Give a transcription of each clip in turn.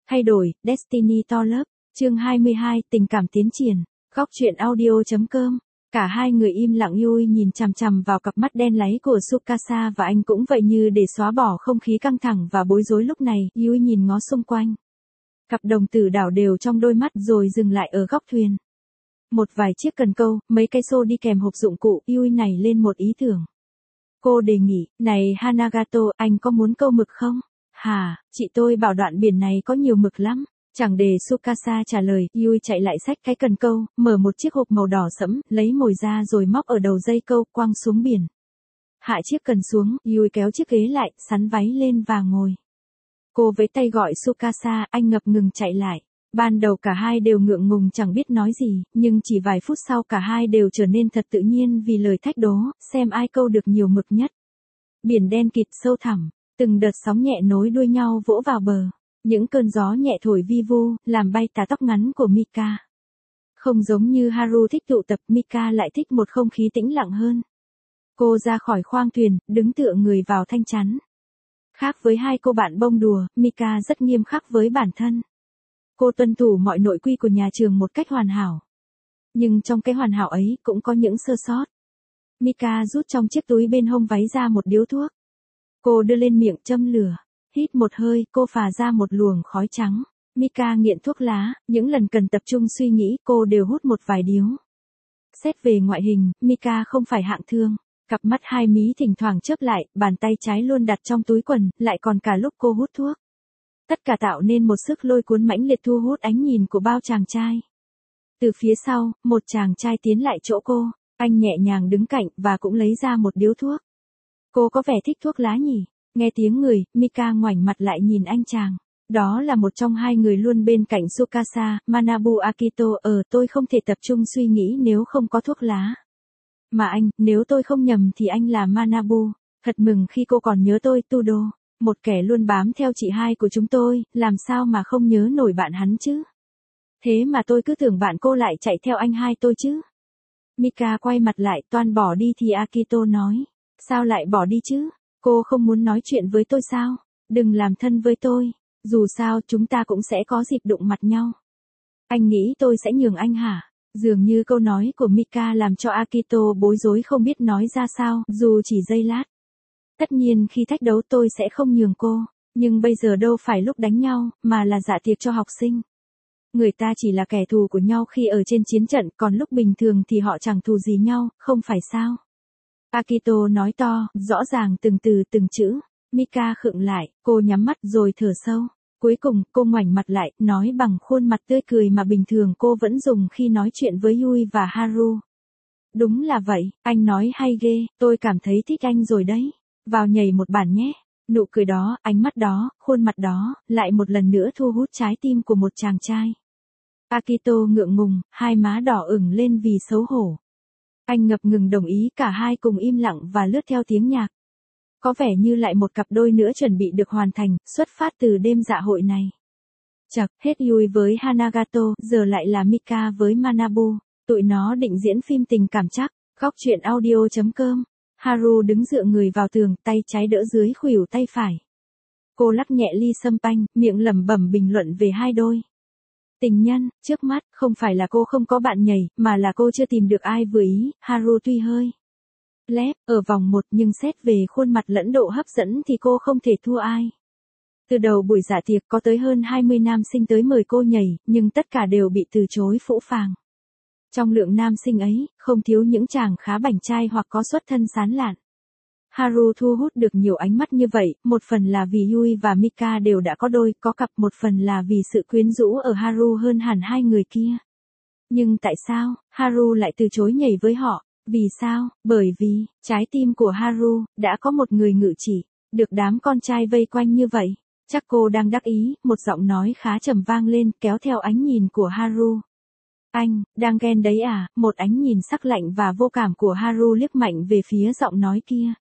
Thay đổi, Destiny to Love, chương 22, tình cảm tiến triển, góc truyện audio.com. Cả hai người im lặng. Yui nhìn chằm chằm vào cặp mắt đen láy của Tsukasa và anh cũng vậy, như để xóa bỏ không khí căng thẳng và bối rối lúc này. Yui nhìn ngó xung quanh. Cặp đồng tử đảo đều trong đôi mắt rồi dừng lại ở góc thuyền. Một vài chiếc cần câu, mấy cây xô đi kèm hộp dụng cụ. Yui nảy lên một ý tưởng. Cô đề nghị, này Hanagato, anh có muốn câu mực không? Hả, chị tôi bảo đoạn biển này có nhiều mực lắm. Chẳng để Tsukasa trả lời, Yui chạy lại xách cái cần câu, mở một chiếc hộp màu đỏ sẫm, lấy mồi ra rồi móc ở đầu dây câu, quăng xuống biển. Hạ chiếc cần xuống, Yui kéo chiếc ghế lại, sắn váy lên và ngồi. Cô với tay gọi Tsukasa, anh ngập ngừng chạy lại. Ban đầu cả hai đều ngượng ngùng chẳng biết nói gì, nhưng chỉ vài phút sau cả hai đều trở nên thật tự nhiên vì lời thách đố, xem ai câu được nhiều mực nhất. Biển đen kịt sâu thẳm, từng đợt sóng nhẹ nối đuôi nhau vỗ vào bờ. Những cơn gió nhẹ thổi vi vu, làm bay tà tóc ngắn của Mika. Không giống như Haru thích tụ tập, Mika lại thích một không khí tĩnh lặng hơn. Cô ra khỏi khoang thuyền, đứng tựa người vào thanh chắn. Khác với hai cô bạn bông đùa, Mika rất nghiêm khắc với bản thân. Cô tuân thủ mọi nội quy của nhà trường một cách hoàn hảo. Nhưng trong cái hoàn hảo ấy cũng có những sơ sót. Mika rút trong chiếc túi bên hông váy ra một điếu thuốc. Cô đưa lên miệng châm lửa. Hít một hơi, cô phà ra một luồng khói trắng. Mika nghiện thuốc lá, những lần cần tập trung suy nghĩ cô đều hút một vài điếu. Xét về ngoại hình, Mika không phải hạng thương. Cặp mắt hai mí thỉnh thoảng chớp lại, bàn tay trái luôn đặt trong túi quần, lại còn cả lúc cô hút thuốc. Tất cả tạo nên một sức lôi cuốn mãnh liệt thu hút ánh nhìn của bao chàng trai. Từ phía sau, một chàng trai tiến lại chỗ cô, anh nhẹ nhàng đứng cạnh và cũng lấy ra một điếu thuốc. Cô có vẻ thích thuốc lá nhỉ? Nghe tiếng người, Mika ngoảnh mặt lại nhìn anh chàng. Đó là một trong hai người luôn bên cạnh Tsukasa, Manabu Akito. Tôi không thể tập trung suy nghĩ nếu không có thuốc lá. Mà anh, nếu tôi không nhầm thì anh là Manabu. Thật mừng khi cô còn nhớ tôi, Tudo. Một kẻ luôn bám theo chị hai của chúng tôi, làm sao mà không nhớ nổi bạn hắn chứ? Thế mà tôi cứ tưởng bạn cô lại chạy theo anh hai tôi chứ? Mika quay mặt lại, toan bỏ đi thì Akito nói. Sao lại bỏ đi chứ? Cô không muốn nói chuyện với tôi sao? Đừng làm thân với tôi. Dù sao chúng ta cũng sẽ có dịp đụng mặt nhau. Anh nghĩ tôi sẽ nhường anh hả? Dường như câu nói của Mika làm cho Akito bối rối không biết nói ra sao, dù chỉ giây lát. Tất nhiên khi thách đấu tôi sẽ không nhường cô. Nhưng bây giờ đâu phải lúc đánh nhau, mà là dạ tiệc cho học sinh. Người ta chỉ là kẻ thù của nhau khi ở trên chiến trận, còn lúc bình thường thì họ chẳng thù gì nhau, không phải sao? Akito nói to, rõ ràng từng từ từng chữ. Mika khựng lại, cô nhắm mắt rồi thở sâu. Cuối cùng, cô ngoảnh mặt lại, nói bằng khuôn mặt tươi cười mà bình thường cô vẫn dùng khi nói chuyện với Yui và Haru. Đúng là vậy, anh nói hay ghê, tôi cảm thấy thích anh rồi đấy. Vào nhảy một bản nhé. Nụ cười đó, ánh mắt đó, khuôn mặt đó, lại một lần nữa thu hút trái tim của một chàng trai. Akito ngượng ngùng, hai má đỏ ửng lên vì xấu hổ. Anh ngập ngừng đồng ý, cả hai cùng im lặng và lướt theo tiếng nhạc. Có vẻ như lại một cặp đôi nữa chuẩn bị được hoàn thành, xuất phát từ đêm dạ hội này. Chậc, hết Yui với Hanagato, giờ lại là Mika với Manabu. Tụi nó định diễn phim tình cảm chắc. Góc truyện audio.com. Haru đứng dựa người vào tường, tay trái đỡ dưới khuỷu tay phải. Cô lắc nhẹ ly sâm panh, miệng lẩm bẩm bình luận về hai đôi tình nhân trước mắt. Không phải là cô không có bạn nhảy, mà là cô chưa tìm được ai vừa ý. Haru tuy hơi lép ở vòng 1 nhưng xét về khuôn mặt lẫn độ hấp dẫn thì cô không thể thua ai. Từ đầu buổi dạ tiệc có tới hơn 20 nam sinh tới mời cô nhảy, nhưng tất cả đều bị từ chối phũ phàng. Trong lượng nam sinh ấy, không thiếu những chàng khá bảnh trai hoặc có xuất thân sán lạn. Haru thu hút được nhiều ánh mắt như vậy, một phần là vì Yui và Mika đều đã có đôi, có cặp, một phần là vì sự quyến rũ ở Haru hơn hẳn hai người kia. Nhưng tại sao, Haru lại từ chối nhảy với họ? Vì sao? Bởi vì, trái tim của Haru, đã có một người ngự trị, được đám con trai vây quanh như vậy. Chắc cô đang đắc ý, một giọng nói khá trầm vang lên, kéo theo ánh nhìn của Haru. Anh, đang ghen đấy à? Một ánh nhìn sắc lạnh và vô cảm của Haru liếc mạnh về phía giọng nói kia.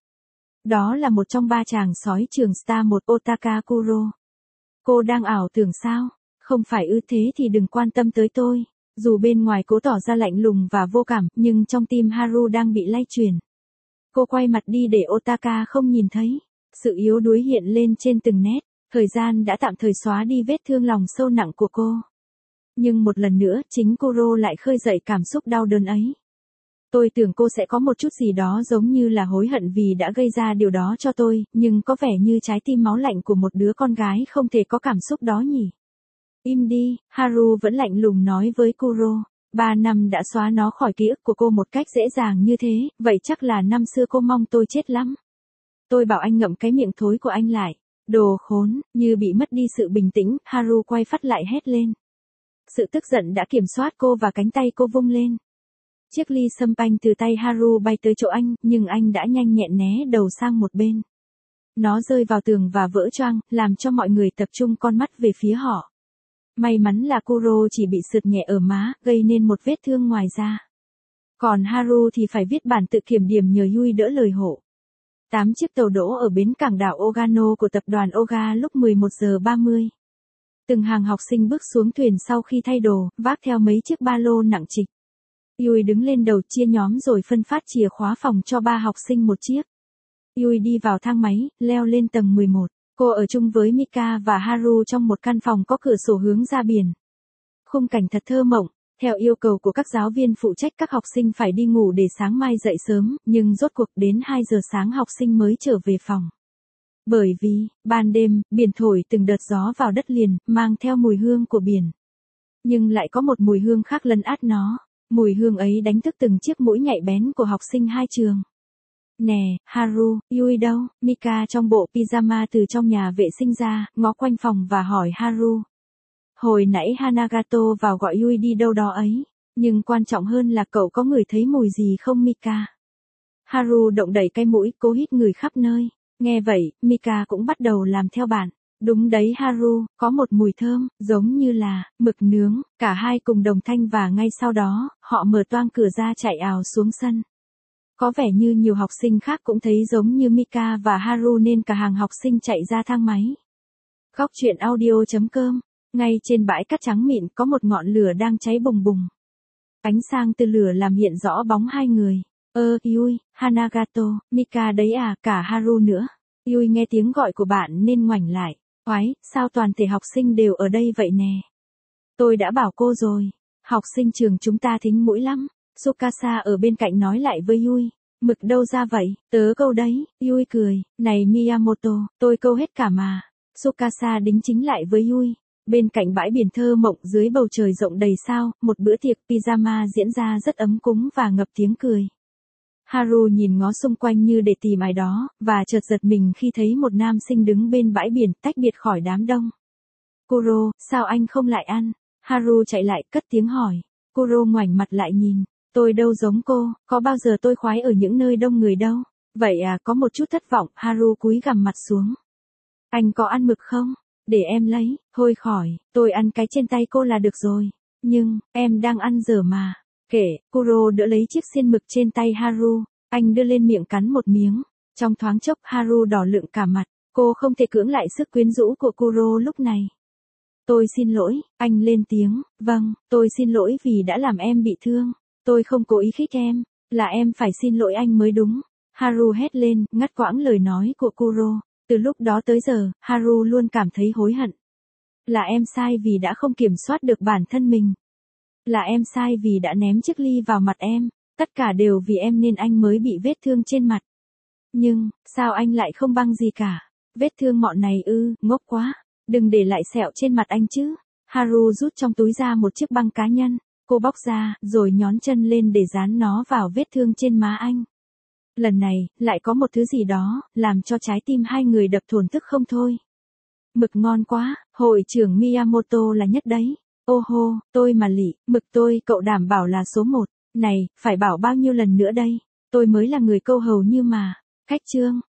Đó là một trong ba chàng sói trường Star 1 Otaka Kuro. Cô đang ảo tưởng sao? Không phải thế thì đừng quan tâm tới tôi. Dù bên ngoài cố tỏ ra lạnh lùng và vô cảm, nhưng trong tim Haru đang bị lay chuyển. Cô quay mặt đi để Otaka không nhìn thấy. Sự yếu đuối hiện lên trên từng nét. Thời gian đã tạm thời xóa đi vết thương lòng sâu nặng của cô. Nhưng một lần nữa, chính Kuro lại khơi dậy cảm xúc đau đớn ấy. Tôi tưởng cô sẽ có một chút gì đó giống như là hối hận vì đã gây ra điều đó cho tôi, nhưng có vẻ như trái tim máu lạnh của một đứa con gái không thể có cảm xúc đó nhỉ. Im đi, Haru vẫn lạnh lùng nói với Kuro. 3 năm đã xóa nó khỏi ký ức của cô một cách dễ dàng như thế, vậy chắc là năm xưa cô mong tôi chết lắm. Tôi bảo anh ngậm cái miệng thối của anh lại. Đồ khốn, như bị mất đi sự bình tĩnh, Haru quay phát lại hét lên. Sự tức giận đã kiểm soát cô và cánh tay cô vung lên. Chiếc ly sâm panh từ tay Haru bay tới chỗ anh, nhưng anh đã nhanh nhẹn né đầu sang một bên. Nó rơi vào tường và vỡ choang, làm cho mọi người tập trung con mắt về phía họ. May mắn là Kuro chỉ bị sượt nhẹ ở má, gây nên một vết thương ngoài da. Còn Haru thì phải viết bản tự kiểm điểm nhờ Yui đỡ lời hộ. 8 chiếc tàu đỗ ở bến cảng đảo Ogano của tập đoàn Oga lúc 11 giờ 30. Từng hàng học sinh bước xuống thuyền sau khi thay đồ, vác theo mấy chiếc ba lô nặng trịch. Yui đứng lên đầu chia nhóm rồi phân phát chìa khóa phòng cho 3 học sinh một chiếc. Yui đi vào thang máy, leo lên tầng 11. Cô ở chung với Mika và Haru trong một căn phòng có cửa sổ hướng ra biển. Khung cảnh thật thơ mộng. Theo yêu cầu của các giáo viên phụ trách, các học sinh phải đi ngủ để sáng mai dậy sớm, nhưng rốt cuộc đến 2 giờ sáng học sinh mới trở về phòng. Bởi vì, ban đêm, biển thổi từng đợt gió vào đất liền, mang theo mùi hương của biển. Nhưng lại có một mùi hương khác lấn át nó. Mùi hương ấy đánh thức từng chiếc mũi nhạy bén của học sinh hai trường. Nè, Haru, Yui đâu? Mika trong bộ pyjama từ trong nhà vệ sinh ra, ngó quanh phòng và hỏi Haru. Hồi nãy Hanagato vào gọi Yui đi đâu đó ấy. Nhưng quan trọng hơn là cậu có ngửi thấy mùi gì không Mika? Haru động đẩy cái mũi, cố hít người khắp nơi. Nghe vậy, Mika cũng bắt đầu làm theo bạn. Đúng đấy Haru, có một mùi thơm, giống như là mực nướng. Cả hai cùng đồng thanh và ngay sau đó, họ mở toang cửa ra chạy ào xuống sân. Có vẻ như nhiều học sinh khác cũng thấy giống như Mika và Haru nên cả hàng học sinh chạy ra thang máy. Góc truyện audio.com. Ngay trên bãi cát trắng mịn có một ngọn lửa đang cháy bùng bùng. Ánh sáng từ lửa làm hiện rõ bóng hai người. Yui, Hanagato, Mika đấy à, cả Haru nữa. Yui nghe tiếng gọi của bạn nên ngoảnh lại. Oái, sao toàn thể học sinh đều ở đây vậy nè? Tôi đã bảo cô rồi. Học sinh trường chúng ta thính mũi lắm. Tsukasa ở bên cạnh nói lại với Yui. Mực đâu ra vậy? Tớ câu đấy. Yui cười. Này Miyamoto, tôi câu hết cả mà. Tsukasa đính chính lại với Yui. Bên cạnh bãi biển thơ mộng dưới bầu trời rộng đầy sao, một bữa tiệc pyjama diễn ra rất ấm cúng và ngập tiếng cười. Haru nhìn ngó xung quanh như để tìm ai đó, và chợt giật mình khi thấy một nam sinh đứng bên bãi biển tách biệt khỏi đám đông. Kuro, sao anh không lại ăn? Haru chạy lại cất tiếng hỏi. Kuro ngoảnh mặt lại nhìn. Tôi đâu giống cô, có bao giờ tôi khoái ở những nơi đông người đâu. Vậy à, có một chút thất vọng, Haru cúi gằm mặt xuống. Anh có ăn mực không? Để em lấy, thôi khỏi, tôi ăn cái trên tay cô là được rồi. Nhưng, em đang ăn dở mà. Kể, Kuro đỡ lấy chiếc xiên mực trên tay Haru, anh đưa lên miệng cắn một miếng. Trong thoáng chốc Haru đỏ lựng cả mặt, cô không thể cưỡng lại sức quyến rũ của Kuro lúc này. Tôi xin lỗi, anh lên tiếng, vâng, tôi xin lỗi vì đã làm em bị thương. Tôi không cố ý khích em, là em phải xin lỗi anh mới đúng. Haru hét lên, ngắt quãng lời nói của Kuro. Từ lúc đó tới giờ, Haru luôn cảm thấy hối hận. Là em sai vì đã không kiểm soát được bản thân mình. Là em sai vì đã ném chiếc ly vào mặt em. Tất cả đều vì em nên anh mới bị vết thương trên mặt. Nhưng, sao anh lại không băng gì cả? Vết thương mọn này ngốc quá. Đừng để lại sẹo trên mặt anh chứ. Haru rút trong túi ra một chiếc băng cá nhân. Cô bóc ra, rồi nhón chân lên để dán nó vào vết thương trên má anh. Lần này, lại có một thứ gì đó, làm cho trái tim hai người đập thổn thức không thôi. Mực ngon quá, hội trưởng Miyamoto là nhất đấy. Ô hô, tôi mà lị, mực tôi cậu đảm bảo là số 1. Này, phải bảo bao nhiêu lần nữa đây? Tôi mới là người câu hầu như mà. Khách trương,